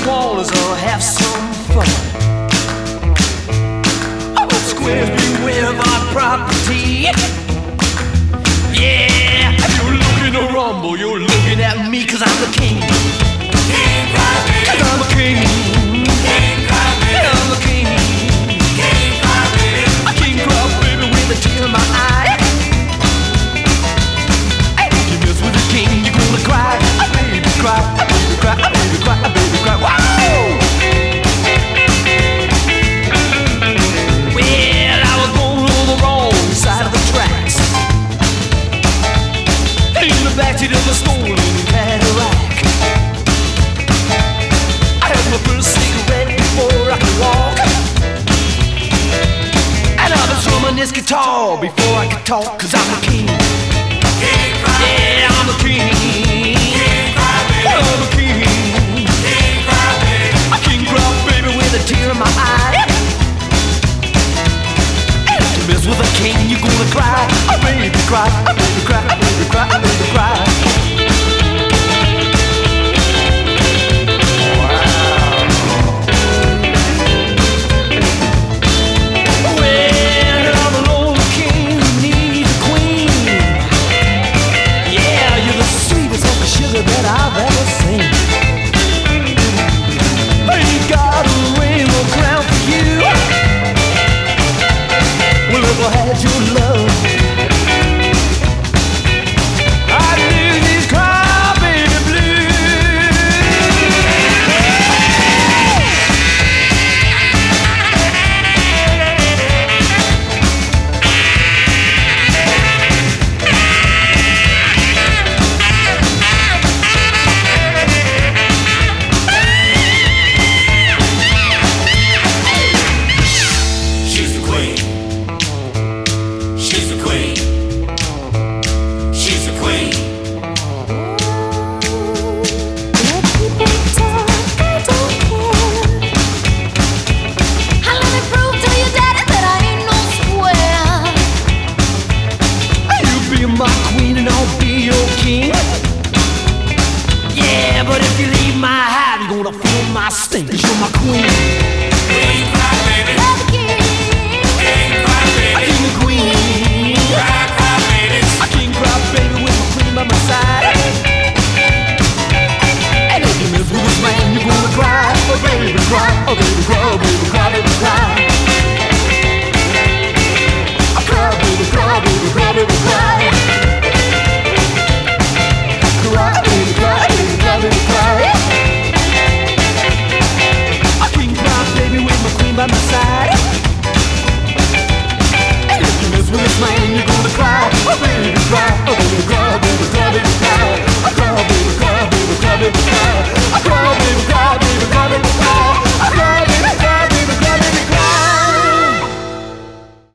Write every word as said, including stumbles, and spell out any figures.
swallows will have some fun. Squares beware of our property. Yeah, if you're looking to rumble, you're looking at me, cause I'm the king. King Crybaby. Cause I'm a king. King Crybaby. I'm a king. King Crybaby. A king Crybaby with a tear in my eye. Hey, if you mess with the king, you're gonna cry. A baby cry, a baby cry, a baby cry, a baby cry. Wow! Well, I was born on the wrong side of the tracks, in the backseat of a stolen Cadillac. I had my first cigarette before I could walk, and I was strumming this guitar before I could talk, cause I'm a king. King Crybaby. Yeah, I'm a king. King Crybaby. I'm a king. King Crybaby. A king Crybaby with a tear in my eye. If you mess with a king, you're gonna cry. A baby cry, a baby cry, a baby cry, a baby cry. Well, I'm a lonely king who needs a queen. Yeah, you're the sweetest hunk of sugar that I've ever seen. Ain't got a rainbow crown for you. Well, if I had your love, I'd lose these crybaby blues. She's the queen. She's the queen. She's the queen. Let people talk, I don't care. I let me prove to your daddy that I ain't no square. You be my queen and I'll be your king. Yeah, but if you leave my hive, you're gonna feel my stink, cause you're my queen. King Crybaby. Love the king. King A Crybaby. king and queen. Cry, cry, babies. A king Crybaby with my queen by my side. And if you mess with this man, you're gonna cry. Oh baby, cry, oh baby, cry.